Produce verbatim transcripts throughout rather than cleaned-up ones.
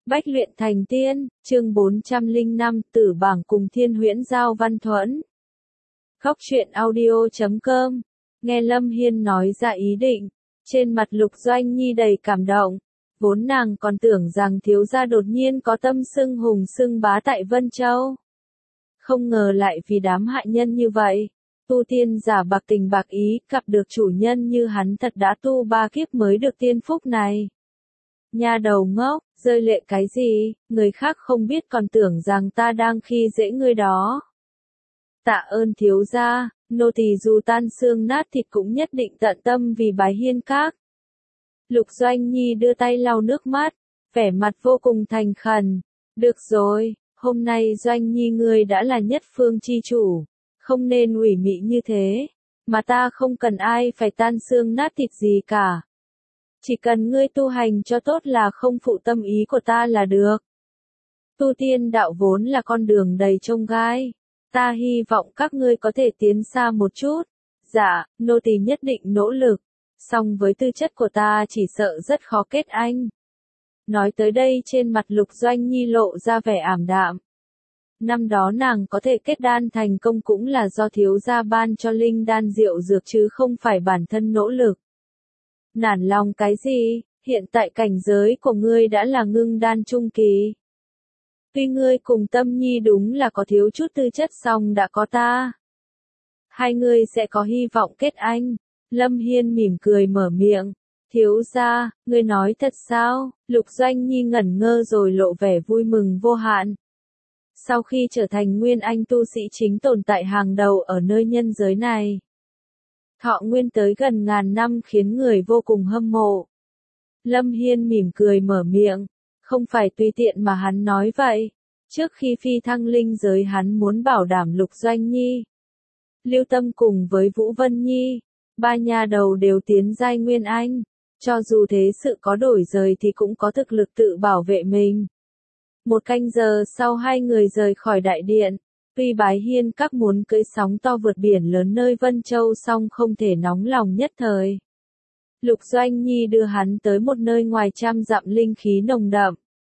Bách luyện thành tiên, chương bốn trăm lẻ năm, Tử Bảng cùng Thiên Huyễn Giao Văn Thuẫn. Góc truyện audio chấm com. Nghe Lâm Hiên nói ra ý định, trên mặt Lục Doanh Nhi đầy cảm động. Vốn nàng còn tưởng rằng thiếu gia đột nhiên có tâm xưng hùng xưng bá tại Vân Châu. Không ngờ lại vì đám hại nhân như vậy. Tu tiên giả bạc tình bạc ý, gặp được chủ nhân như hắn thật đã tu ba kiếp mới được tiên phúc này. Nha đầu ngốc, rơi lệ cái gì, người khác không biết còn tưởng rằng ta đang khi dễ ngươi đó. Tạ ơn thiếu gia, nô tỳ dù tan xương nát thịt cũng nhất định tận tâm vì Bái Hiên Các. Lục Doanh Nhi đưa tay lau nước mắt, vẻ mặt vô cùng thành khẩn. Được rồi, hôm nay Doanh Nhi ngươi đã là nhất phương chi chủ, không nên ủy mị như thế, mà ta không cần ai phải tan xương nát thịt gì cả. Chỉ cần ngươi tu hành cho tốt là không phụ tâm ý của ta là được. Tu tiên đạo vốn là con đường đầy chông gai. Ta hy vọng các ngươi có thể tiến xa một chút. Dạ, nô tỳ nhất định nỗ lực. Song với tư chất của ta chỉ sợ rất khó kết anh. Nói tới đây trên mặt Lục Doanh Nhi lộ ra vẻ ảm đạm. Năm đó nàng có thể kết đan thành công cũng là do thiếu gia ban cho linh đan rượu dược chứ không phải bản thân nỗ lực. Nản lòng cái gì, hiện tại cảnh giới của ngươi đã là ngưng đan trung kỳ. Tuy ngươi cùng Tâm Nhi đúng là có thiếu chút tư chất song đã có ta. Hai ngươi sẽ có hy vọng kết anh. Lâm Hiên mỉm cười mở miệng. Thiếu gia, ngươi nói thật sao? Lục Doanh Nhi ngẩn ngơ rồi lộ vẻ vui mừng vô hạn. Sau khi trở thành nguyên anh tu sĩ chính tồn tại hàng đầu ở nơi nhân giới này. Thọ nguyên tới gần ngàn năm khiến người vô cùng hâm mộ. Lâm Hiên mỉm cười mở miệng, không phải tùy tiện mà hắn nói vậy. Trước khi phi thăng linh giới hắn muốn bảo đảm Lục Doanh Nhi, Lưu Tâm cùng với Vũ Vân Nhi, ba nhà đầu đều tiến giai nguyên anh. Cho dù thế sự có đổi rời thì cũng có thực lực tự bảo vệ mình. Một canh giờ sau hai người rời khỏi đại điện. Tuy Bái Hiên Các muốn cưỡi sóng to vượt biển lớn nơi Vân Châu song không thể nóng lòng nhất thời. Lục Doanh Nhi đưa hắn tới một nơi ngoài trăm dặm linh khí nồng đậm.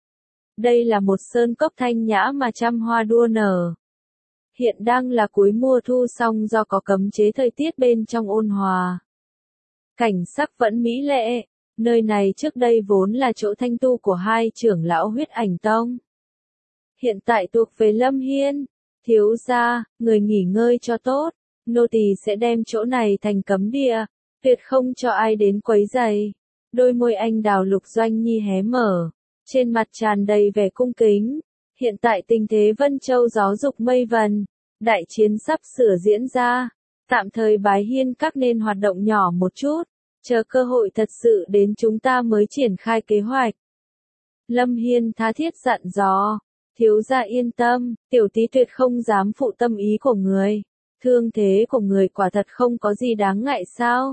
Đây là một sơn cốc thanh nhã mà trăm hoa đua nở. Hiện đang là cuối mùa thu song do có cấm chế thời tiết bên trong ôn hòa. Cảnh sắc vẫn mỹ lệ, nơi này trước đây vốn là chỗ thanh tu của hai trưởng lão Huyết Ảnh Tông. Hiện tại thuộc về Lâm Hiên. Thiếu gia, người nghỉ ngơi cho tốt, nô tỳ sẽ đem chỗ này thành cấm địa, tuyệt không cho ai đến quấy rầy. Đôi môi anh đào Lục Doanh Nhi hé mở, trên mặt tràn đầy vẻ cung kính. Hiện tại tình thế Vân Châu gió dục mây vần, đại chiến sắp sửa diễn ra, tạm thời Bái Hiên Các nên hoạt động nhỏ một chút, chờ cơ hội thật sự đến chúng ta mới triển khai kế hoạch. Lâm Hiên tha thiết dặn dò. Thiếu gia yên tâm, tiểu tí tuyệt không dám phụ tâm ý của người. Thương thế của người quả thật không có gì đáng ngại sao.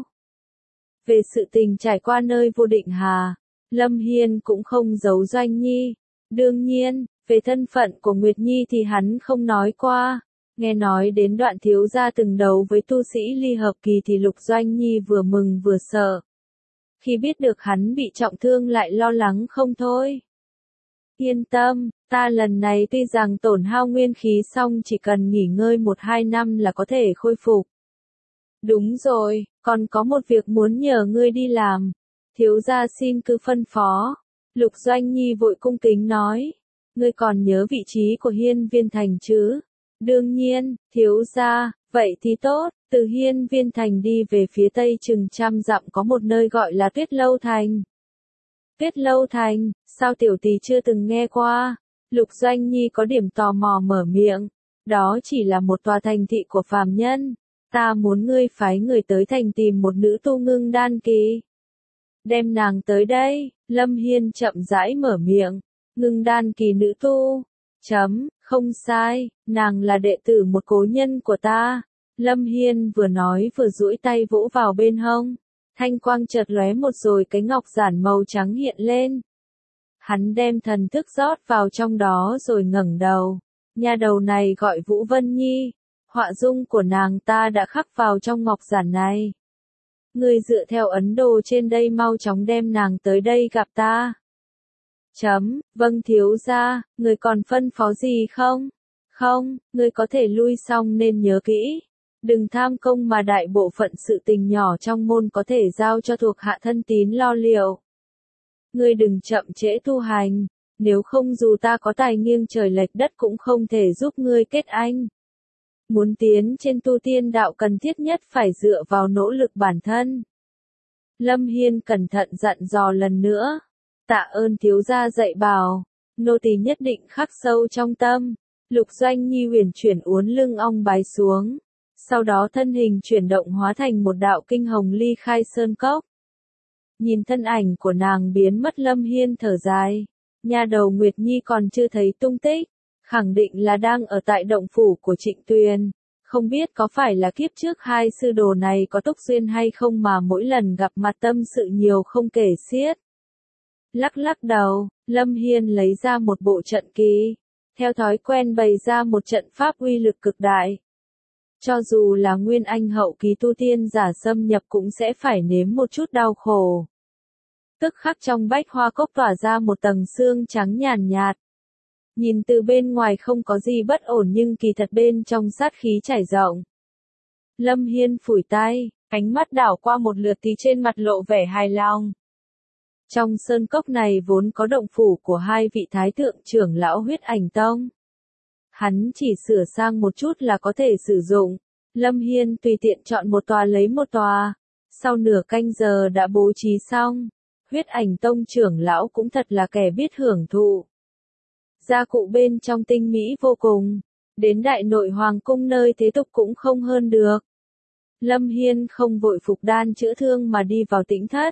Về sự tình trải qua nơi vô định hà, Lâm Hiên cũng không giấu Doanh Nhi. Đương nhiên, về thân phận của Nguyệt Nhi thì hắn không nói qua. Nghe nói đến đoạn thiếu gia từng đấu với tu sĩ ly hợp kỳ thì Lục Doanh Nhi vừa mừng vừa sợ. Khi biết được hắn bị trọng thương lại lo lắng không thôi. Yên tâm, ta lần này tuy rằng tổn hao nguyên khí song chỉ cần nghỉ ngơi một hai năm là có thể khôi phục. Đúng rồi, còn có một việc muốn nhờ ngươi đi làm. Thiếu gia xin cứ phân phó. Lục Doanh Nhi vội cung kính nói. Ngươi còn nhớ vị trí của Hiên Viên Thành chứ? Đương nhiên, thiếu gia, vậy thì tốt. Từ Hiên Viên Thành đi về phía tây chừng trăm dặm có một nơi gọi là Tuyết Lâu Thành. Tuyết Lâu Thành, sao tiểu tỳ chưa từng nghe qua? Lục Doanh Nhi có điểm tò mò mở miệng. Đó chỉ là một tòa thành thị của phàm nhân. Ta muốn ngươi phái người tới thành tìm một nữ tu ngưng đan kỳ. Đem nàng tới đây, Lâm Hiên chậm rãi mở miệng. Ngưng đan kỳ nữ tu. Chấm, không sai, nàng là đệ tử một cố nhân của ta. Lâm Hiên vừa nói vừa duỗi tay vỗ vào bên hông. Thanh quang chợt lóe một rồi cái ngọc giản màu trắng hiện lên. Hắn đem thần thức rót vào trong đó rồi ngẩng đầu. Nhà đầu này gọi Vũ Vân Nhi. Họa dung của nàng ta đã khắc vào trong ngọc giản này. Ngươi dựa theo ấn đồ trên đây mau chóng đem nàng tới đây gặp ta. Chấm, vâng thiếu gia, người còn phân phó gì không? Không, người có thể lui xong nên nhớ kỹ. Đừng tham công mà đại bộ phận sự tình nhỏ trong môn có thể giao cho thuộc hạ thân tín lo liệu. Ngươi đừng chậm trễ tu hành, nếu không dù ta có tài nghiêng trời lệch đất cũng không thể giúp ngươi kết anh. Muốn tiến trên tu tiên đạo cần thiết nhất phải dựa vào nỗ lực bản thân. Lâm Hiên cẩn thận dặn dò lần nữa. Tạ ơn thiếu gia dạy bảo, nô tỳ nhất định khắc sâu trong tâm. Lục Doanh Nhi huyền chuyển uốn lưng ong bái xuống. Sau đó thân hình chuyển động hóa thành một đạo kinh hồng ly khai sơn cốc. Nhìn thân ảnh của nàng biến mất, Lâm Hiên thở dài. Nha đầu Nguyệt Nhi còn chưa thấy tung tích, khẳng định là đang ở tại động phủ của Trịnh Tuyền. Không biết có phải là kiếp trước hai sư đồ này có túc duyên hay không mà mỗi lần gặp mặt tâm sự nhiều không kể xiết. Lắc lắc đầu, Lâm Hiên lấy ra một bộ trận kỳ, theo thói quen bày ra một trận pháp uy lực cực đại. Cho dù là nguyên anh hậu kỳ tu tiên giả xâm nhập cũng sẽ phải nếm một chút đau khổ. Tức khắc trong bách hoa cốc tỏa ra một tầng sương trắng nhàn nhạt. Nhìn từ bên ngoài không có gì bất ổn nhưng kỳ thật bên trong sát khí trải rộng. Lâm Hiên phủi tay, ánh mắt đảo qua một lượt thì trên mặt lộ vẻ hài lòng. Trong sơn cốc này vốn có động phủ của hai vị thái thượng trưởng lão Huyết Ảnh Tông. Hắn chỉ sửa sang một chút là có thể sử dụng. Lâm Hiên tùy tiện chọn một tòa lấy một tòa. Sau nửa canh giờ đã bố trí xong. Huyết Ảnh Tông trưởng lão cũng thật là kẻ biết hưởng thụ. Gia cụ bên trong tinh mỹ vô cùng. Đến đại nội hoàng cung nơi thế tục cũng không hơn được. Lâm Hiên không vội phục đan chữa thương mà đi vào tĩnh thất.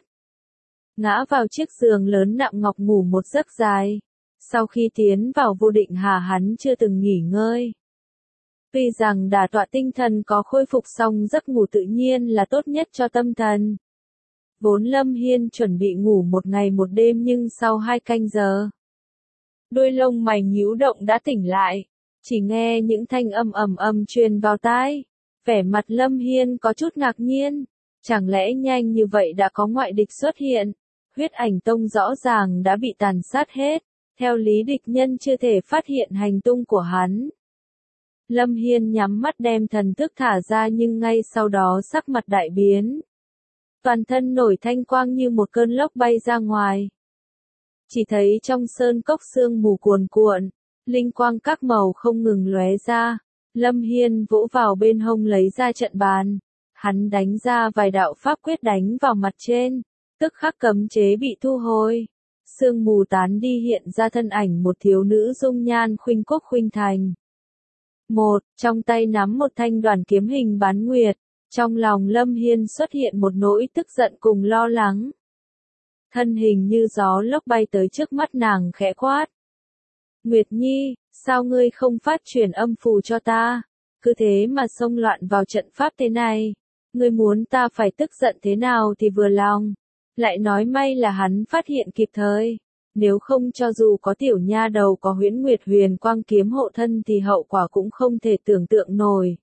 Ngã vào chiếc giường lớn nặng ngọc ngủ một giấc dài. Sau khi tiến vào vô định hà hắn chưa từng nghỉ ngơi. Tuy rằng đả tọa tinh thần có khôi phục xong giấc ngủ tự nhiên là tốt nhất cho tâm thần. Vốn Lâm Hiên chuẩn bị ngủ một ngày một đêm nhưng sau hai canh giờ. Đôi lông mày nhíu động đã tỉnh lại. Chỉ nghe những thanh âm ầm ầm truyền vào tai. Vẻ mặt Lâm Hiên có chút ngạc nhiên. Chẳng lẽ nhanh như vậy đã có ngoại địch xuất hiện? Huyết Ảnh Tông rõ ràng đã bị tàn sát hết. Theo lý địch nhân chưa thể phát hiện hành tung của hắn. Lâm Hiên nhắm mắt đem thần thức thả ra nhưng ngay sau đó sắc mặt đại biến. Toàn thân nổi thanh quang như một cơn lốc bay ra ngoài. Chỉ thấy trong sơn cốc sương mù cuồn cuộn, linh quang các màu không ngừng lóe ra. Lâm Hiên vỗ vào bên hông lấy ra trận bàn. Hắn đánh ra vài đạo pháp quyết đánh vào mặt trên. Tức khắc cấm chế bị thu hồi. Sương mù tán đi hiện ra thân ảnh một thiếu nữ dung nhan khuynh quốc khuynh thành. Một, trong tay nắm một thanh đoàn kiếm hình bán nguyệt. Trong lòng Lâm Hiên xuất hiện một nỗi tức giận cùng lo lắng. Thân hình như gió lốc bay tới trước mắt nàng khẽ quát. Nguyệt Nhi, sao ngươi không phát truyền âm phù cho ta? Cứ thế mà xông loạn vào trận pháp thế này. Ngươi muốn ta phải tức giận thế nào thì vừa lòng. Lại nói may là hắn phát hiện kịp thời. Nếu không cho dù có tiểu nha đầu có Huyễn Nguyệt Huyền Quang kiếm hộ thân thì hậu quả cũng không thể tưởng tượng nổi.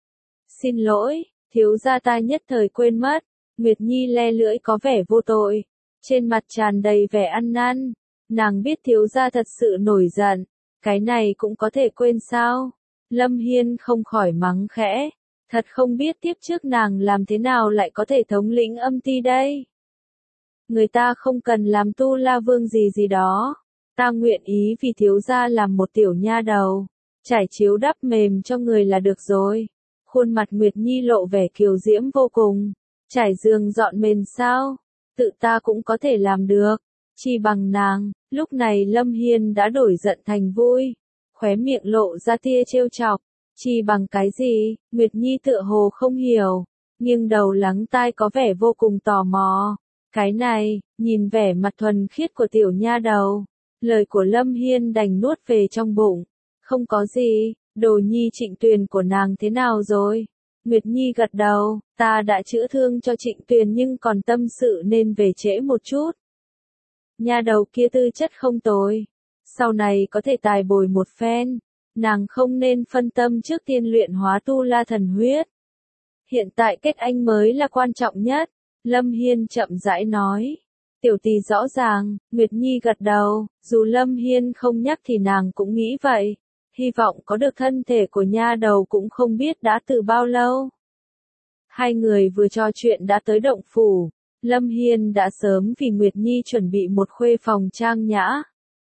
Xin lỗi, thiếu gia ta nhất thời quên mất. Nguyệt Nhi le lưỡi có vẻ vô tội. Trên mặt tràn đầy vẻ ăn năn. Nàng biết thiếu gia thật sự nổi giận. Cái này cũng có thể quên sao? Lâm Hiên không khỏi mắng khẽ. Thật không biết tiếp trước nàng làm thế nào lại có thể thống lĩnh âm ti đây. Người ta không cần làm tu la vương gì gì đó. Ta nguyện ý vì thiếu gia làm một tiểu nha đầu. Trải chiếu đắp mềm cho người là được rồi. Khuôn mặt Nguyệt Nhi lộ vẻ kiều diễm vô cùng. Trải giường dọn mền sao? Tự ta cũng có thể làm được. Chỉ bằng nàng. Lúc này Lâm Hiên đã đổi giận thành vui. Khóe miệng lộ ra tia trêu chọc. Chỉ bằng cái gì? Nguyệt Nhi tựa hồ không hiểu. Nhưng đầu lắng tai có vẻ vô cùng tò mò. Cái này, nhìn vẻ mặt thuần khiết của tiểu nha đầu. Lời của Lâm Hiên đành nuốt về trong bụng. Không có gì, đồ nhi Trịnh Tuyền của nàng thế nào rồi? Nguyệt Nhi gật đầu, ta đã chữa thương cho Trịnh Tuyền nhưng còn tâm sự nên về trễ một chút. Nha đầu kia tư chất không tồi. Sau này có thể tài bồi một phen. Nàng không nên phân tâm trước tiên luyện hóa tu la thần huyết. Hiện tại kết anh mới là quan trọng nhất. Lâm Hiên chậm rãi nói. Tiểu tỷ rõ ràng, Nguyệt Nhi gật đầu, dù Lâm Hiên không nhắc thì nàng cũng nghĩ vậy. Hy vọng có được thân thể của nha đầu cũng không biết đã từ bao lâu. Hai người vừa trò chuyện đã tới động phủ. Lâm Hiên đã sớm vì Nguyệt Nhi chuẩn bị một khuê phòng trang nhã.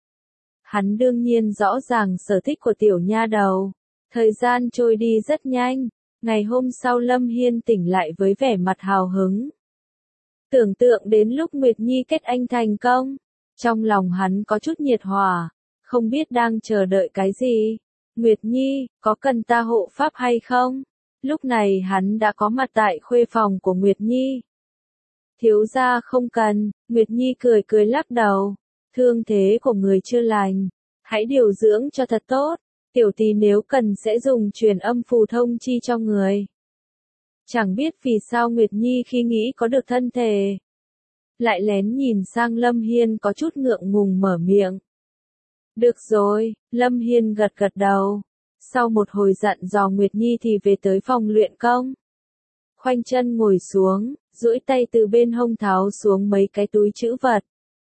Hắn đương nhiên rõ ràng sở thích của tiểu nha đầu. Thời gian trôi đi rất nhanh. Ngày hôm sau Lâm Hiên tỉnh lại với vẻ mặt hào hứng. Tưởng tượng đến lúc Nguyệt Nhi kết anh thành công. Trong lòng hắn có chút nhiệt hòa. Không biết đang chờ đợi cái gì. Nguyệt Nhi, có cần ta hộ pháp hay không? Lúc này hắn đã có mặt tại khuê phòng của Nguyệt Nhi. Thiếu gia không cần, Nguyệt Nhi cười cười lắc đầu. Thương thế của người chưa lành. Hãy điều dưỡng cho thật tốt. Tiểu tỷ nếu cần sẽ dùng truyền âm phù thông chi cho người. Chẳng biết vì sao Nguyệt Nhi khi nghĩ có được thân thể. Lại lén nhìn sang Lâm Hiên có chút ngượng ngùng mở miệng. Được rồi, Lâm Hiên gật gật đầu. Sau một hồi dặn dò Nguyệt Nhi thì về tới phòng luyện công. Khoanh chân ngồi xuống, duỗi tay từ bên hông tháo xuống mấy cái túi trữ vật.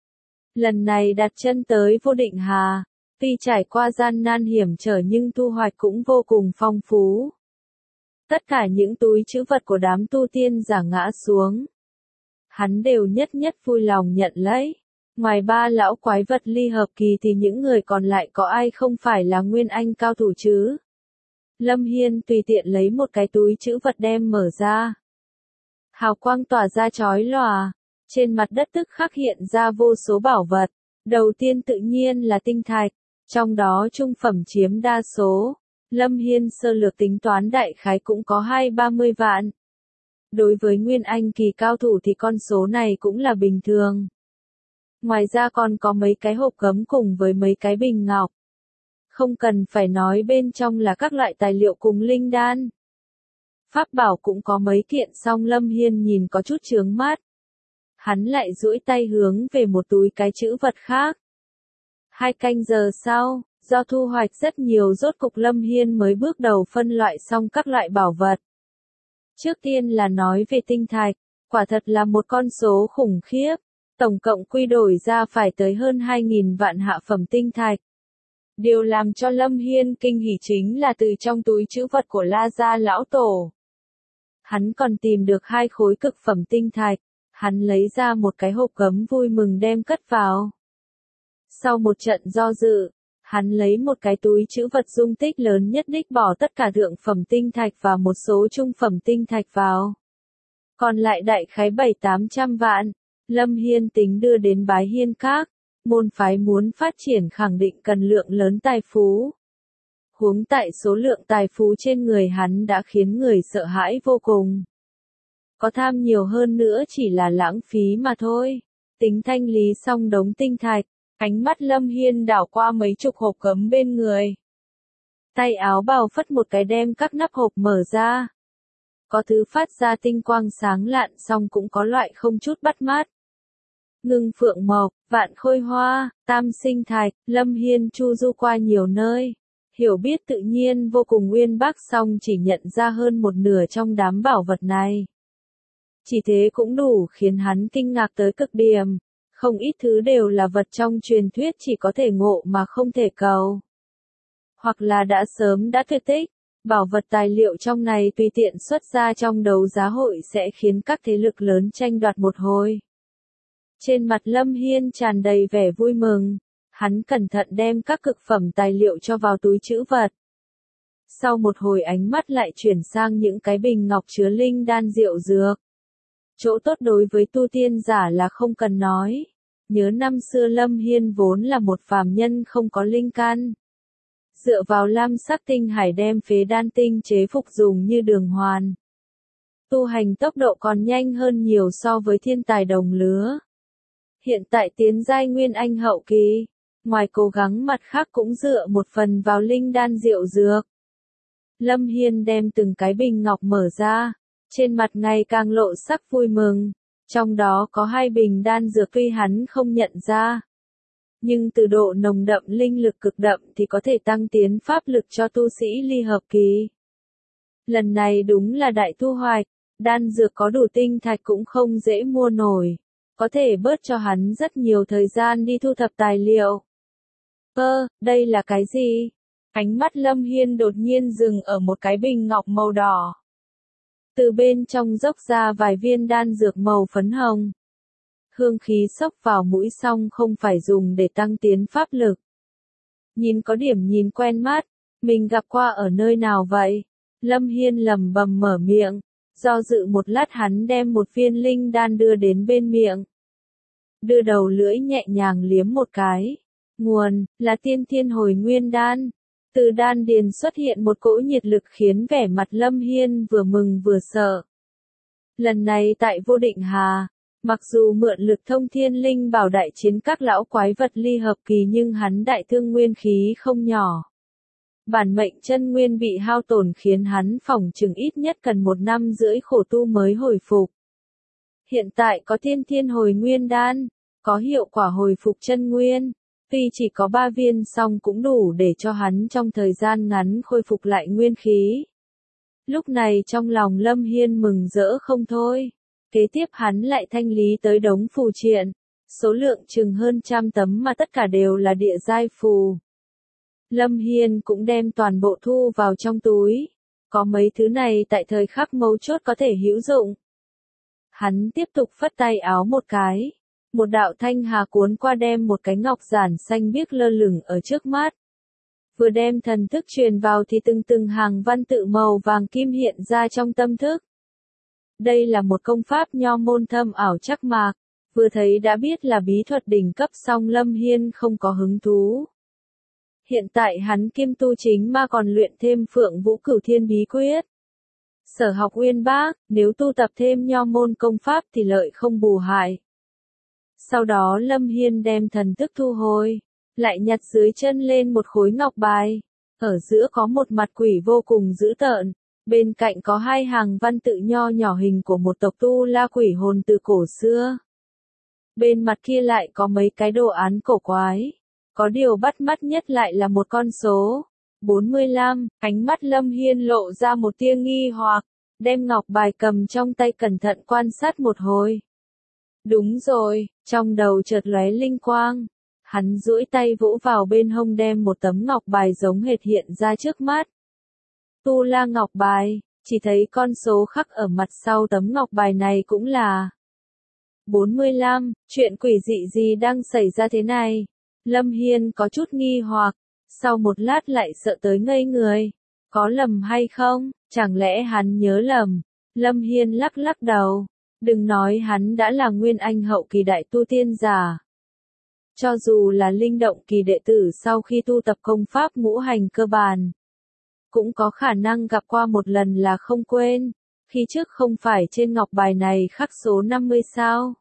Lần này đặt chân tới Vô Định Hà, tuy trải qua gian nan hiểm trở nhưng thu hoạch cũng vô cùng phong phú. Tất cả những túi trữ vật của đám tu tiên giả ngã xuống. Hắn đều nhất nhất vui lòng nhận lấy. Ngoài ba lão quái vật ly hợp kỳ thì những người còn lại có ai không phải là nguyên anh cao thủ chứ? Lâm Hiên tùy tiện lấy một cái túi trữ vật đem mở ra. Hào quang tỏa ra chói lòa. Trên mặt đất tức khắc hiện ra vô số bảo vật. Đầu tiên tự nhiên là tinh thạch. Trong đó trung phẩm chiếm đa số. Lâm Hiên sơ lược tính toán đại khái cũng có hai ba mươi vạn. Đối với nguyên anh kỳ cao thủ thì con số này cũng là bình thường. Ngoài ra còn có mấy cái hộp gấm cùng với mấy cái bình ngọc. Không cần phải nói bên trong là các loại tài liệu cùng linh đan. Pháp bảo cũng có mấy kiện song Lâm Hiên nhìn có chút chướng mắt. Hắn lại duỗi tay hướng về một túi cái chữ vật khác. Hai canh giờ sau, do thu hoạch rất nhiều rốt cục Lâm Hiên mới bước đầu phân loại xong các loại bảo vật. Trước tiên là nói về tinh thạch, quả thật là một con số khủng khiếp. Tổng cộng quy đổi ra phải tới hơn hai nghìn vạn hạ phẩm tinh thạch. Điều làm cho Lâm Hiên kinh hỉ chính là từ trong túi trữ vật của La Gia lão tổ. Hắn còn tìm được hai khối cực phẩm tinh thạch. Hắn lấy ra một cái hộp gấm vui mừng đem cất vào. Sau một trận do dự, hắn lấy một cái túi trữ vật dung tích lớn nhất đích bỏ tất cả thượng phẩm tinh thạch và một số trung phẩm tinh thạch vào. Còn lại đại khái bảy tám trăm vạn. Lâm Hiên tính đưa đến Bái Hiên Các, môn phái muốn phát triển khẳng định cần lượng lớn tài phú. Huống tại số lượng tài phú trên người hắn đã khiến người sợ hãi vô cùng. Có tham nhiều hơn nữa chỉ là lãng phí mà thôi. Tính thanh lý xong đống tinh thạch, ánh mắt Lâm Hiên đảo qua mấy chục hộp gấm bên người. Tay áo bào phất một cái đem các nắp hộp mở ra. Có thứ phát ra tinh quang sáng lạn xong cũng có loại không chút bắt mắt. Ngưng phượng mộc, vạn khôi hoa, tam sinh thạch, Lâm Hiên chu du qua nhiều nơi. Hiểu biết tự nhiên vô cùng uyên bác song chỉ nhận ra hơn một nửa trong đám bảo vật này. Chỉ thế cũng đủ khiến hắn kinh ngạc tới cực điểm. Không ít thứ đều là vật trong truyền thuyết chỉ có thể ngộ mà không thể cầu. Hoặc là đã sớm đã tuyệt tích. Bảo vật tài liệu trong này tùy tiện xuất ra trong đấu giá hội sẽ khiến các thế lực lớn tranh đoạt một hồi. Trên mặt Lâm Hiên tràn đầy vẻ vui mừng. Hắn cẩn thận đem các cực phẩm tài liệu cho vào túi trữ vật. Sau một hồi ánh mắt lại chuyển sang những cái bình ngọc chứa linh đan rượu dược. Chỗ tốt đối với tu tiên giả là không cần nói. Nhớ năm xưa Lâm Hiên vốn là một phàm nhân không có linh căn. Dựa vào lam sắc tinh hải đem phế đan tinh chế phục dùng như đường hoàn. Tu hành tốc độ còn nhanh hơn nhiều so với thiên tài đồng lứa. Hiện tại tiến giai nguyên anh hậu kỳ, ngoài cố gắng mặt khác cũng dựa một phần vào linh đan rượu dược. Lâm Hiên đem từng cái bình ngọc mở ra, trên mặt ngày càng lộ sắc vui mừng, trong đó có hai bình đan dược tuy hắn không nhận ra. Nhưng từ độ nồng đậm linh lực cực đậm thì có thể tăng tiến pháp lực cho tu sĩ ly hợp kỳ. Lần này đúng là đại thu hoạch, đan dược có đủ tinh thạch cũng không dễ mua nổi. có thể bớt cho hắn rất nhiều thời gian đi thu thập tài liệu. Ơ, đây là cái gì? Ánh mắt Lâm Hiên đột nhiên dừng ở một cái bình ngọc màu đỏ. Từ bên trong dốc ra vài viên đan dược màu phấn hồng. Hương khí xốc vào mũi xong không phải dùng để tăng tiến pháp lực. Nhìn có điểm nhìn quen mắt, mình gặp qua ở nơi nào vậy? Lâm Hiên lẩm bẩm mở miệng, do dự một lát hắn đem một viên linh đan đưa đến bên miệng. Đưa đầu lưỡi nhẹ nhàng liếm một cái. Nguồn, là tiên thiên hồi nguyên đan. Từ đan điền xuất hiện một cỗ nhiệt lực khiến vẻ mặt Lâm Hiên vừa mừng vừa sợ. Lần này tại Vô Định Hà, mặc dù mượn lực thông thiên linh bảo đại chiến các lão quái vật ly hợp kỳ nhưng hắn đại thương nguyên khí không nhỏ. Bản mệnh chân nguyên bị hao tổn khiến hắn phỏng chừng ít nhất cần một năm rưỡi khổ tu mới hồi phục. Hiện tại có tiên thiên hồi nguyên đan, có hiệu quả hồi phục chân nguyên. Tuy chỉ có ba viên song cũng đủ để cho hắn trong thời gian ngắn khôi phục lại nguyên khí. Lúc này trong lòng Lâm Hiên mừng rỡ không thôi. Kế tiếp hắn lại thanh lý tới đống phù triện. Số lượng chừng hơn trăm tấm mà tất cả đều là địa giai phù. Lâm Hiên cũng đem toàn bộ thu vào trong túi. Có mấy thứ này tại thời khắc mấu chốt có thể hữu dụng. Hắn tiếp tục phất tay áo một cái. Một đạo thanh hà cuốn qua đem một cái ngọc giản xanh biếc lơ lửng ở trước mắt. Vừa đem thần thức truyền vào thì từng từng hàng văn tự màu vàng kim hiện ra trong tâm thức. Đây là một công pháp nho môn thâm ảo chắc mạc, vừa thấy đã biết là bí thuật đỉnh cấp song Lâm Hiên không có hứng thú. Hiện tại hắn kim tu chính mà còn luyện thêm Phượng Vũ Cửu Thiên bí quyết. Sở học uyên bác, nếu tu tập thêm nho môn công pháp thì lợi không bù hại. Sau đó Lâm Hiên đem thần thức thu hồi, lại nhặt dưới chân lên một khối ngọc bài. Ở giữa có một mặt quỷ vô cùng dữ tợn, bên cạnh có hai hàng văn tự nho nhỏ hình của một tộc tu la quỷ hồn từ cổ xưa. Bên mặt kia lại có mấy cái đồ án cổ quái. Có điều bắt mắt nhất lại là một con số. bốn mươi lăm, ánh mắt Lâm Hiên lộ ra một tia nghi hoặc, đem ngọc bài cầm trong tay cẩn thận quan sát một hồi. Đúng rồi, trong đầu chợt lóe linh quang. Hắn duỗi tay vỗ vào bên hông đem một tấm ngọc bài giống hệt hiện ra trước mắt. Tu la ngọc bài, chỉ thấy con số khắc ở mặt sau tấm ngọc bài này cũng là bốn mươi lăm, chuyện quỷ dị gì đang xảy ra thế này? Lâm Hiên có chút nghi hoặc, sau một lát lại sợ tới ngây người. Có lầm hay không? Chẳng lẽ hắn nhớ lầm? Lâm Hiên lắc lắc đầu. Đừng nói hắn đã là nguyên anh hậu kỳ đại tu tiên giả. Cho dù là linh động kỳ đệ tử sau khi tu tập công pháp ngũ hành cơ bản, cũng có khả năng gặp qua một lần là không quên. Khi trước không phải trên ngọc bài này khắc số năm mươi sao?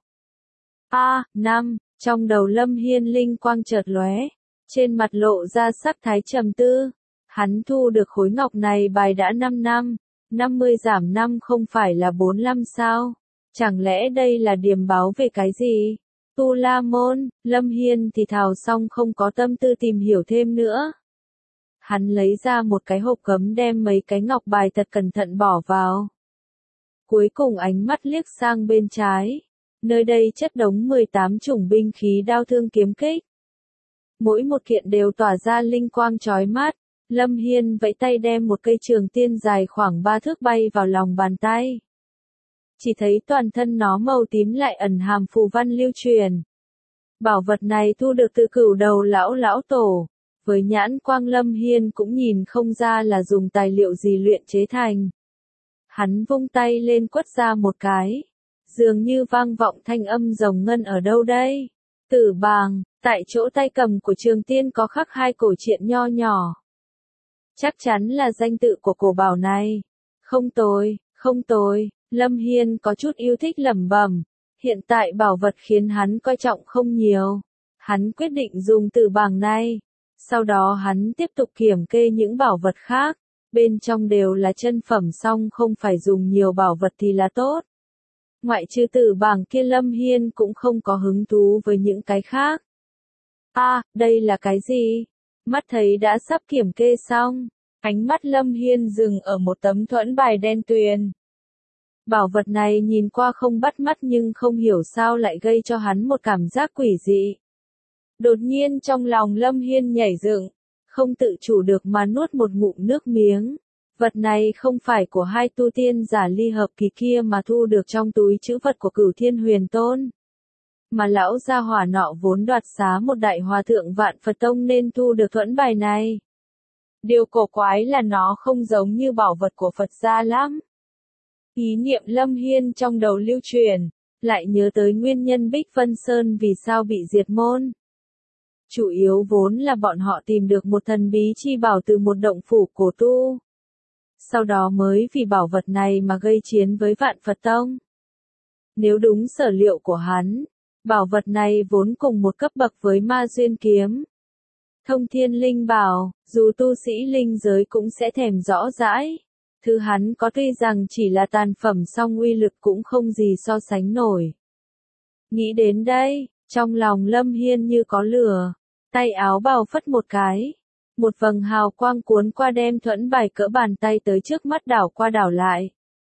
A, à, năm, trong đầu Lâm Hiên linh quang chợt lóe, trên mặt lộ ra sắc thái trầm tư. Hắn thu được khối ngọc này bài đã năm năm, năm mươi giảm năm không phải là bốn mươi lăm sao? Chẳng lẽ đây là điềm báo về cái gì? Tu La Môn, Lâm Hiên thì thào xong không có tâm tư tìm hiểu thêm nữa. Hắn lấy ra một cái hộp cấm đem mấy cái ngọc bài thật cẩn thận bỏ vào. Cuối cùng ánh mắt liếc sang bên trái. Nơi đây chất đống mười tám chủng binh khí đao thương kiếm kích. Mỗi một kiện đều tỏa ra linh quang chói mắt. Lâm Hiên vẫy tay đem một cây trường tiên dài khoảng ba thước bay vào lòng bàn tay. Chỉ thấy toàn thân nó màu tím lại ẩn hàm phù văn lưu truyền. Bảo vật này thu được từ cửu đầu lão lão tổ. Với nhãn quang Lâm Hiên cũng nhìn không ra là dùng tài liệu gì luyện chế thành. Hắn vung tay lên quất ra một cái. Dường như vang vọng thanh âm rồng ngân ở đâu đây? Tử bàng, tại chỗ tay cầm của Trường Tiên có khắc hai cổ truyện nho nhỏ. Chắc chắn là danh tự của cổ bảo này. Không tồi, không tồi, Lâm Hiên có chút yêu thích lẩm bẩm. Hiện tại bảo vật khiến hắn coi trọng không nhiều. Hắn quyết định dùng tử bàng này. Sau đó hắn tiếp tục kiểm kê những bảo vật khác. Bên trong đều là chân phẩm song không phải dùng nhiều bảo vật thì là tốt. Ngoại trừ tử bàng kia Lâm Hiên cũng không có hứng thú với những cái khác. A, à, đây là cái gì? Mắt thấy đã sắp kiểm kê xong. Ánh mắt Lâm Hiên dừng ở một tấm thuẫn bài đen tuyền. Bảo vật này nhìn qua không bắt mắt nhưng không hiểu sao lại gây cho hắn một cảm giác quỷ dị. Đột nhiên trong lòng Lâm Hiên nhảy dựng, không tự chủ được mà nuốt một ngụm nước miếng. Vật này không phải của hai tu tiên giả ly hợp kỳ kia mà thu được trong túi trữ vật của Cửu Thiên Huyền Tôn. Mà lão gia hỏa nọ vốn đoạt xá một đại hòa thượng Vạn Phật Tông nên thu được thuẫn bài này. Điều cổ quái là nó không giống như bảo vật của Phật gia lắm. Ý niệm Lâm Hiên trong đầu lưu truyền, lại nhớ tới nguyên nhân Bích Vân Sơn vì sao bị diệt môn. Chủ yếu vốn là bọn họ tìm được một thần bí chi bảo từ một động phủ cổ tu. Sau đó mới vì bảo vật này mà gây chiến với Vạn Phật Tông. Nếu đúng sở liệu của hắn, bảo vật này vốn cùng một cấp bậc với Ma Duyên Kiếm. Thông Thiên Linh Bảo, dù tu sĩ linh giới cũng sẽ thèm rõ rãi. Thứ hắn có tuy rằng chỉ là tàn phẩm song uy lực cũng không gì so sánh nổi. Nghĩ đến đây, trong lòng Lâm Hiên như có lửa, tay áo bào phất một cái. Một vầng hào quang cuốn qua đem thuẫn bài cỡ bàn tay tới trước mắt đảo qua đảo lại.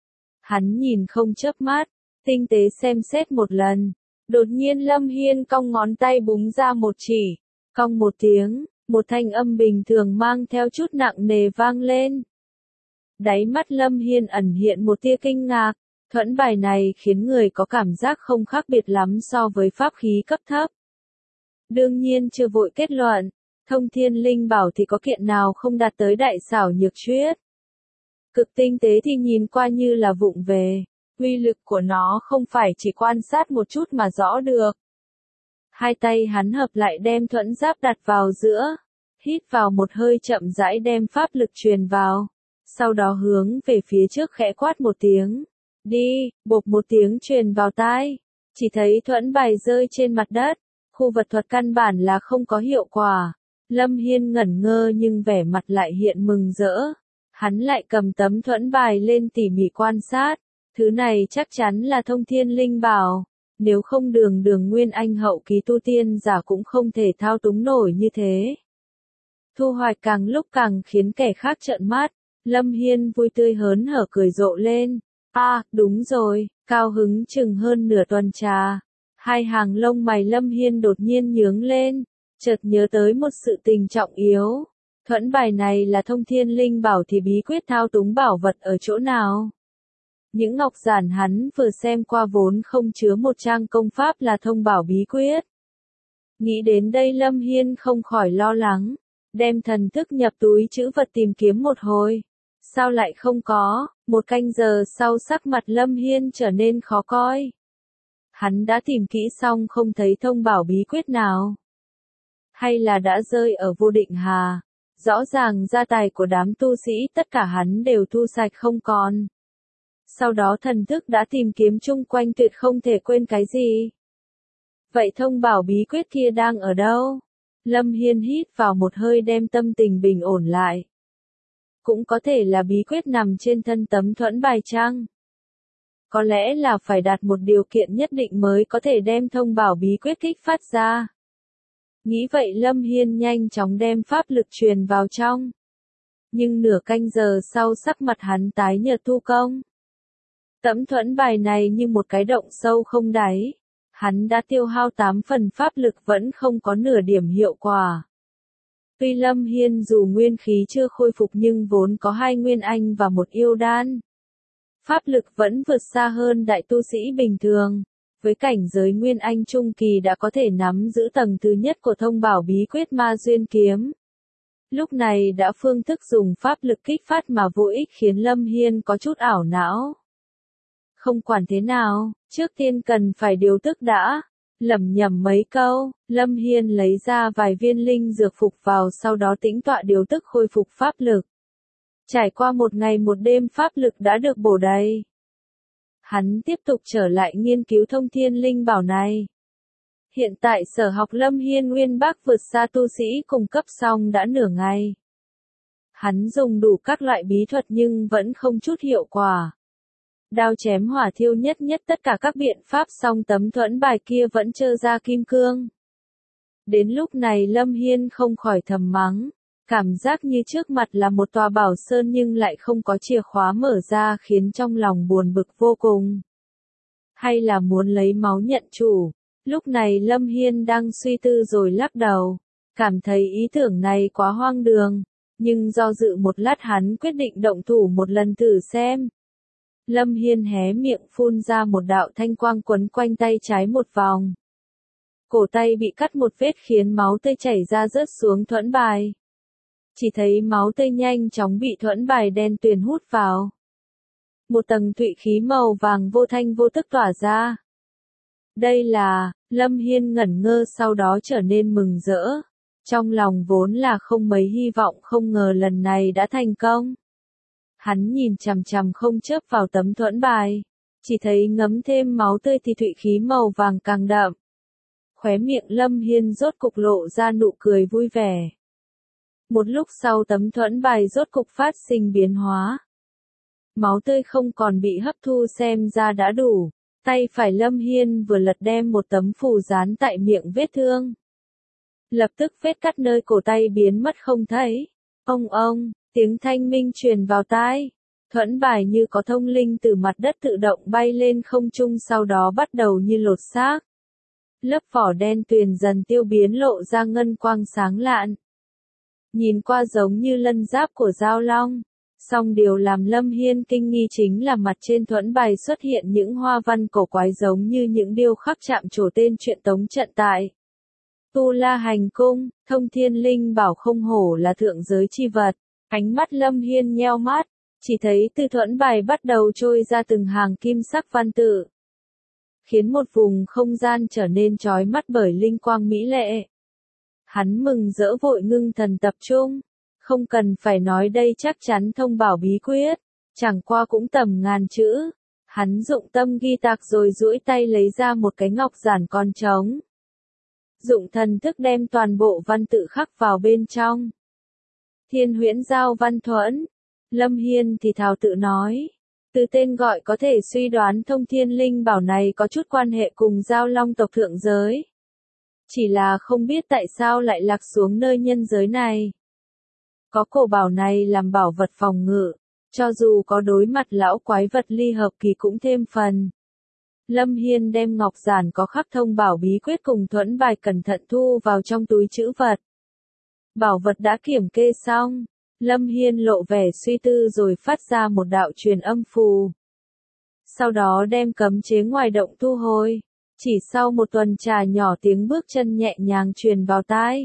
Hắn nhìn không chớp mắt, tinh tế xem xét một lần. Đột nhiên Lâm Hiên cong ngón tay búng ra một chỉ, cong một tiếng, một thanh âm bình thường mang theo chút nặng nề vang lên. Đáy mắt Lâm Hiên ẩn hiện một tia kinh ngạc, thuẫn bài này khiến người có cảm giác không khác biệt lắm so với pháp khí cấp thấp. Đương nhiên chưa vội kết luận, Thông Thiên Linh Bảo thì có kiện nào không đạt tới đại xảo nhược chuyết. Cực tinh tế thì nhìn qua như là vụng về, uy lực của nó không phải chỉ quan sát một chút mà rõ được. Hai tay hắn hợp lại đem thuẫn giáp đặt vào giữa, hít vào một hơi chậm rãi đem pháp lực truyền vào, sau đó hướng về phía trước khẽ quát một tiếng, đi, bộp một tiếng truyền vào tai, chỉ thấy thuẫn bài rơi trên mặt đất, khu vật thuật căn bản là không có hiệu quả. Lâm Hiên ngẩn ngơ nhưng vẻ mặt lại hiện mừng rỡ, hắn lại cầm tấm thuẫn bài lên tỉ mỉ quan sát, thứ này chắc chắn là Thông Thiên Linh Bảo, nếu không đường đường nguyên anh hậu kỳ tu tiên giả cũng không thể thao túng nổi như thế. Thu hoạch càng lúc càng khiến kẻ khác trợn mắt, Lâm Hiên vui tươi hớn hở cười rộ lên, à, đúng rồi, cao hứng chừng hơn nửa tuần trà, hai hàng lông mày Lâm Hiên đột nhiên nhướng lên. Chợt nhớ tới một sự tình trọng yếu, thuẫn bài này là Thông Thiên Linh Bảo thì bí quyết thao túng bảo vật ở chỗ nào? Những ngọc giản hắn vừa xem qua vốn không chứa một trang công pháp là thông bảo bí quyết. Nghĩ đến đây Lâm Hiên không khỏi lo lắng, đem thần thức nhập túi trữ vật tìm kiếm một hồi. Sao lại không có, một canh giờ sau sắc mặt Lâm Hiên trở nên khó coi. Hắn đã tìm kỹ xong không thấy thông bảo bí quyết nào. Hay là đã rơi ở vô định hà, rõ ràng gia tài của đám tu sĩ tất cả hắn đều thu sạch không còn. Sau đó thần thức đã tìm kiếm chung quanh tuyệt không thể quên cái gì. Vậy thông bảo bí quyết kia đang ở đâu? Lâm Hiên hít vào một hơi đem tâm tình bình ổn lại. Cũng có thể là bí quyết nằm trên thân tấm thuẫn bài trăng. Có lẽ là phải đạt một điều kiện nhất định mới có thể đem thông bảo bí quyết kích phát ra. Nghĩ vậy Lâm Hiên nhanh chóng đem pháp lực truyền vào trong. Nhưng nửa canh giờ sau sắc mặt hắn tái nhợt thu công. Tấm thuẫn bài này như một cái động sâu không đáy. Hắn đã tiêu hao tám phần pháp lực vẫn không có nửa điểm hiệu quả. Tuy Lâm Hiên dù nguyên khí chưa khôi phục nhưng vốn có hai nguyên anh và một yêu đan. Pháp lực vẫn vượt xa hơn đại tu sĩ bình thường. Với cảnh giới nguyên anh trung kỳ đã có thể nắm giữ tầng thứ nhất của thông bảo bí quyết Ma Duyên Kiếm. Lúc này đã phương thức dùng pháp lực kích phát mà vô ích khiến Lâm Hiên có chút ảo não. Không quản thế nào, trước tiên cần phải điều tức đã. Lẩm nhẩm mấy câu, Lâm Hiên lấy ra vài viên linh dược phục vào sau đó tĩnh tọa điều tức khôi phục pháp lực. Trải qua một ngày một đêm pháp lực đã được bổ đầy. Hắn tiếp tục trở lại nghiên cứu Thông Thiên Linh Bảo này. Hiện tại sở học Lâm Hiên Nguyên Bắc vượt xa tu sĩ cùng cấp xong đã nửa ngày. Hắn dùng đủ các loại bí thuật nhưng vẫn không chút hiệu quả. Đao chém hỏa thiêu nhất nhất tất cả các biện pháp xong tấm thuẫn bài kia vẫn trơ ra kim cương. Đến lúc này Lâm Hiên không khỏi thầm mắng. Cảm giác như trước mặt là một tòa bảo sơn nhưng lại không có chìa khóa mở ra khiến trong lòng buồn bực vô cùng. Hay là muốn lấy máu nhận chủ? Lúc này Lâm Hiên đang suy tư rồi lắc đầu, cảm thấy ý tưởng này quá hoang đường, nhưng do dự một lát hắn quyết định động thủ một lần thử xem. Lâm Hiên hé miệng phun ra một đạo thanh quang quấn quanh tay trái một vòng. Cổ tay bị cắt một vết khiến máu tươi chảy ra rớt xuống thuẫn bài. Chỉ thấy máu tươi nhanh chóng bị thuẫn bài đen tuyền hút vào. Một tầng thụy khí màu vàng vô thanh vô tức tỏa ra. Đây là, Lâm Hiên ngẩn ngơ sau đó trở nên mừng rỡ. Trong lòng vốn là không mấy hy vọng không ngờ lần này đã thành công. Hắn nhìn chằm chằm không chớp vào tấm thuẫn bài. Chỉ thấy ngấm thêm máu tươi thì thụy khí màu vàng càng đậm. Khóe miệng Lâm Hiên rốt cục lộ ra nụ cười vui vẻ. Một lúc sau tấm thuẫn bài rốt cục phát sinh biến hóa. Máu tươi không còn bị hấp thu xem ra đã đủ. Tay phải Lâm Hiên vừa lật đem một tấm phù dán tại miệng vết thương. Lập tức vết cắt nơi cổ tay biến mất không thấy. Ông ông, tiếng thanh minh truyền vào tai. Thuẫn bài như có thông linh từ mặt đất tự động bay lên không trung sau đó bắt đầu như lột xác. Lớp vỏ đen tuyền dần tiêu biến lộ ra ngân quang sáng lạn. Nhìn qua giống như lân giáp của dao long. Song điều làm Lâm Hiên kinh nghi chính là mặt trên thuẫn bài xuất hiện những hoa văn cổ quái giống như những điêu khắc chạm trổ tên truyện tống trận tại Tu La Hành Cung. Thông Thiên Linh bảo không hổ là thượng giới chi vật. Ánh mắt Lâm Hiên nheo mắt, chỉ thấy từ thuẫn bài bắt đầu trôi ra từng hàng kim sắc văn tự, khiến một vùng không gian trở nên chói mắt bởi linh quang mỹ lệ. Hắn mừng rỡ vội ngưng thần tập trung. Không cần phải nói đây chắc chắn thông bảo bí quyết, chẳng qua cũng tầm ngàn chữ. Hắn dụng tâm ghi tạc rồi duỗi tay lấy ra một cái ngọc giản con trống. Dụng thần thức đem toàn bộ văn tự khắc vào bên trong. Thiên Huyễn Giao Văn Thuẫn. Lâm Hiên thì thào tự nói. Từ tên gọi có thể suy đoán thông thiên linh bảo này có chút quan hệ cùng Giao Long tộc thượng giới. Chỉ là không biết tại sao lại lạc xuống nơi nhân giới này. Có cổ bảo này làm bảo vật phòng ngự, cho dù có đối mặt lão quái vật ly hợp kỳ cũng thêm phần. Lâm Hiên đem ngọc giản có khắc thông bảo bí quyết cùng thuẫn bài cẩn thận thu vào trong túi trữ vật. Bảo vật đã kiểm kê xong, Lâm Hiên lộ vẻ suy tư rồi phát ra một đạo truyền âm phù. Sau đó đem cấm chế ngoài động thu hồi, chỉ sau một tuần trà nhỏ tiếng bước chân nhẹ nhàng truyền vào tai.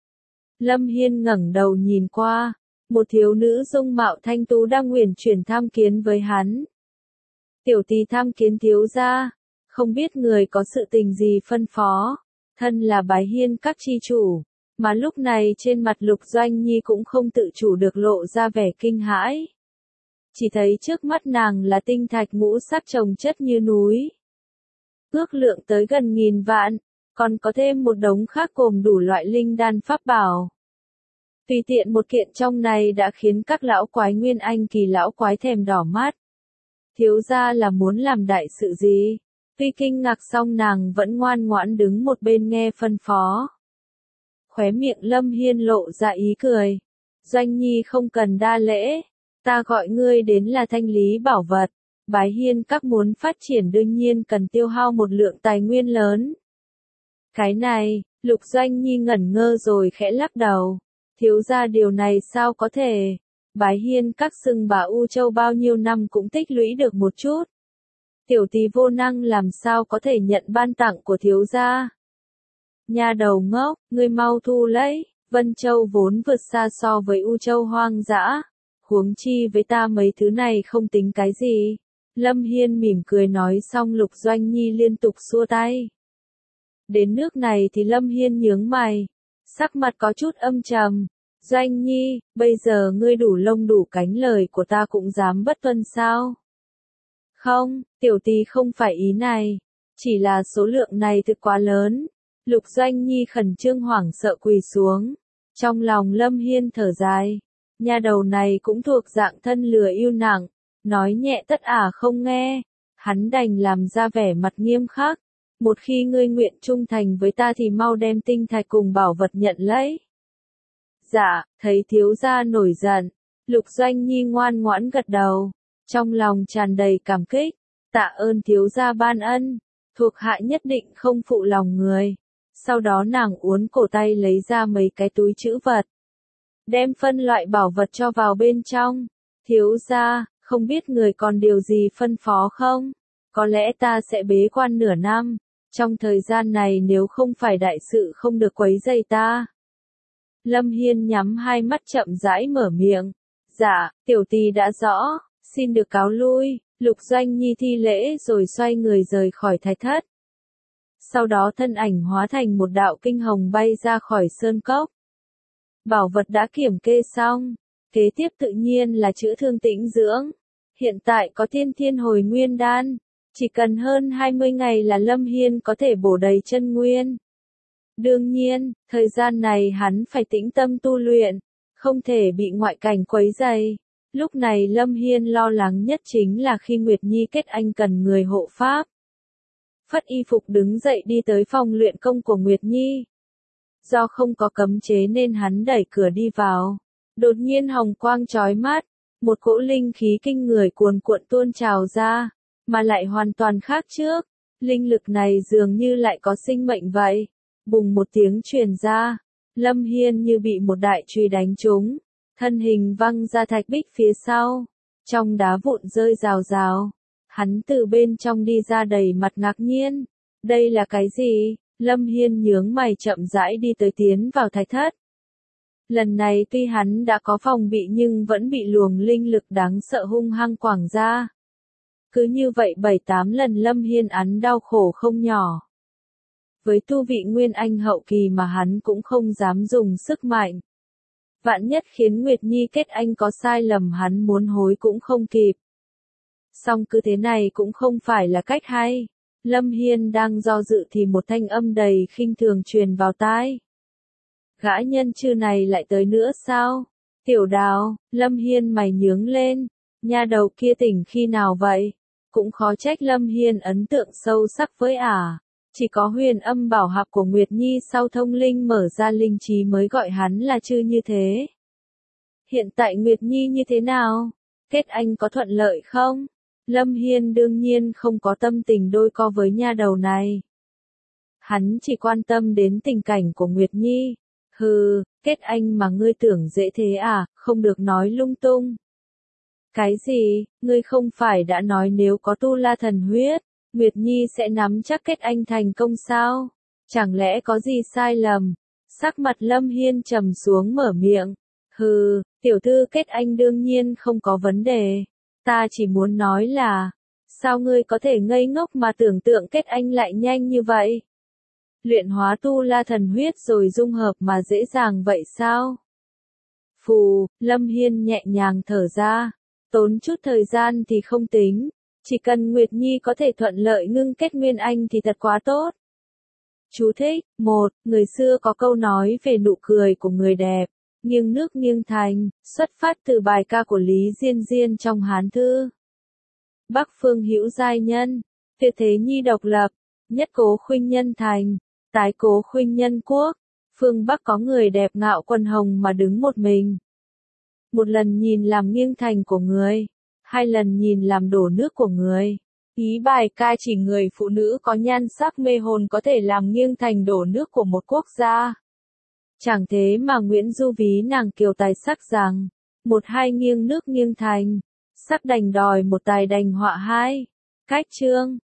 Lâm Hiên ngẩng đầu nhìn qua, một thiếu nữ dung mạo thanh tú đang uyển chuyển tham kiến với hắn. Tiểu tỳ tham kiến thiếu gia, không biết người có sự tình gì phân phó, thân là Bái Hiên các chi chủ, mà lúc này trên mặt Lục Doanh Nhi cũng không tự chủ được lộ ra vẻ kinh hãi. Chỉ thấy trước mắt nàng là tinh thạch ngũ sắc chồng chất như núi. Ước lượng tới gần nghìn vạn. Còn có thêm một đống khác gồm đủ loại linh đan pháp bảo. Tùy tiện một kiện trong này đã khiến các lão quái nguyên anh kỳ lão quái thèm đỏ mắt. Thiếu gia là muốn làm đại sự gì? Tuy kinh ngạc xong nàng vẫn ngoan ngoãn đứng một bên nghe phân phó. Khóe miệng Lâm Hiên lộ ra ý cười. Doanh Nhi không cần đa lễ. Ta gọi ngươi đến là thanh lý bảo vật. Bái Hiên các muốn phát triển đương nhiên cần tiêu hao một lượng tài nguyên lớn. Cái này, Lục Doanh Nhi ngẩn ngơ rồi khẽ lắc đầu. Thiếu gia điều này sao có thể? Bái Hiên các xưng bà U Châu bao nhiêu năm cũng tích lũy được một chút. Tiểu tỳ vô năng làm sao có thể nhận ban tặng của thiếu gia? Nhà đầu ngốc, ngươi mau thu lấy. Vân Châu vốn vượt xa so với U Châu hoang dã. Huống chi với ta mấy thứ này không tính cái gì. Lâm Hiên mỉm cười nói xong Lục Doanh Nhi liên tục xua tay. Đến nước này thì Lâm Hiên nhướng mày, sắc mặt có chút âm trầm. Doanh Nhi, bây giờ ngươi đủ lông đủ cánh lời của ta cũng dám bất tuân sao? Không, tiểu tỳ không phải ý này, chỉ là số lượng này thực quá lớn. Lục Doanh Nhi khẩn trương hoảng sợ quỳ xuống. Trong lòng Lâm Hiên thở dài, nhà đầu này cũng thuộc dạng thân lừa yêu nặng, nói nhẹ tất ả không nghe. Hắn đành làm ra vẻ mặt nghiêm khắc. Một khi ngươi nguyện trung thành với ta thì mau đem tinh thạch cùng bảo vật nhận lấy. Dạ, thấy thiếu gia nổi giận, Lục Doanh Nhi ngoan ngoãn gật đầu, trong lòng tràn đầy cảm kích, tạ ơn thiếu gia ban ân, thuộc hạ nhất định không phụ lòng người. Sau đó nàng uốn cổ tay lấy ra mấy cái túi trữ vật, đem phân loại bảo vật cho vào bên trong. Thiếu gia, không biết người còn điều gì phân phó không? Có lẽ ta sẽ bế quan nửa năm, trong thời gian này nếu không phải đại sự không được quấy rầy ta. Lâm Hiên nhắm hai mắt chậm rãi mở miệng. Dạ, tiểu tỳ đã rõ, xin được cáo lui. Lục Doanh Nhi thi lễ rồi xoay người rời khỏi thạch thất. Sau đó thân ảnh hóa thành một đạo kinh hồng bay ra khỏi sơn cốc. Bảo vật đã kiểm kê xong, kế tiếp tự nhiên là chữa thương tĩnh dưỡng. Hiện tại có thiên thiên hồi nguyên đan, chỉ cần hơn hai mươi ngày là Lâm Hiên có thể bổ đầy chân nguyên. Đương nhiên, thời gian này hắn phải tĩnh tâm tu luyện, không thể bị ngoại cảnh quấy rầy. Lúc này Lâm Hiên lo lắng nhất chính là khi Nguyệt Nhi kết anh cần người hộ pháp. Phất y phục đứng dậy đi tới phòng luyện công của Nguyệt Nhi. Do không có cấm chế nên hắn đẩy cửa đi vào. Đột nhiên hồng quang chói mắt, một cỗ linh khí kinh người cuồn cuộn tuôn trào ra, mà lại hoàn toàn khác trước. Linh lực này dường như lại có sinh mệnh vậy. Bùng một tiếng truyền ra, Lâm Hiên như bị một đại chùy đánh trúng, thân hình văng ra thạch bích phía sau, trong đá vụn rơi rào rào. Hắn từ bên trong đi ra đầy mặt ngạc nhiên. Đây là cái gì? Lâm Hiên nhướng mày chậm rãi đi tới tiến vào thạch thất. Lần này tuy hắn đã có phòng bị nhưng vẫn bị luồng linh lực đáng sợ hung hăng quảng ra. Cứ như vậy bảy tám lần Lâm Hiên ăn đau khổ không nhỏ. Với tu vị Nguyên Anh hậu kỳ mà hắn cũng không dám dùng sức mạnh. Vạn nhất khiến Nguyệt Nhi kết anh có sai lầm hắn muốn hối cũng không kịp. Song cứ thế này cũng không phải là cách hay. Lâm Hiên đang do dự thì một thanh âm đầy khinh thường truyền vào tai. Gã nhân chư này lại tới nữa sao? Tiểu Đào, Lâm Hiên mày nhướng lên. Nha đầu kia tỉnh khi nào vậy? Cũng khó trách Lâm Hiên ấn tượng sâu sắc với ả. Chỉ có huyền âm bảo hạp của Nguyệt Nhi sau thông linh mở ra linh trí mới gọi hắn là chư như thế. Hiện tại Nguyệt Nhi như thế nào? Kết anh có thuận lợi không? Lâm Hiên đương nhiên không có tâm tình đôi co với nha đầu này. Hắn chỉ quan tâm đến tình cảnh của Nguyệt Nhi. Hừ, kết anh mà ngươi tưởng dễ thế à, không được nói lung tung. Cái gì, ngươi không phải đã nói nếu có tu la thần huyết, Nguyệt Nhi sẽ nắm chắc kết anh thành công sao? Chẳng lẽ có gì sai lầm? Sắc mặt Lâm Hiên trầm xuống mở miệng. Hừ, tiểu thư kết anh đương nhiên không có vấn đề. Ta chỉ muốn nói là, sao ngươi có thể ngây ngốc mà tưởng tượng kết anh lại nhanh như vậy? Luyện hóa tu la thần huyết rồi dung hợp mà dễ dàng vậy sao? Phù, Lâm Hiên nhẹ nhàng thở ra, tốn chút thời gian thì không tính, chỉ cần Nguyệt Nhi có thể thuận lợi ngưng kết Nguyên Anh thì thật quá tốt. Chú thích, một, người xưa có câu nói về nụ cười của người đẹp, nghiêng nước nghiêng thành, xuất phát từ bài ca của Lý Diên Diên trong Hán Thư. Bắc phương hữu giai nhân, tuyệt thế nhi độc lập, nhất cố khuynh nhân thành, tái cố khuynh nhân quốc, phương Bắc có người đẹp ngạo quần hồng mà đứng một mình. Một lần nhìn làm nghiêng thành của người, hai lần nhìn làm đổ nước của người. Ý bài ca chỉ người phụ nữ có nhan sắc mê hồn có thể làm nghiêng thành đổ nước của một quốc gia. Chẳng thế mà Nguyễn Du ví nàng kiều tài sắc rằng, một hai nghiêng nước nghiêng thành, sắc đành đòi một tài đành họa hai. Cách chương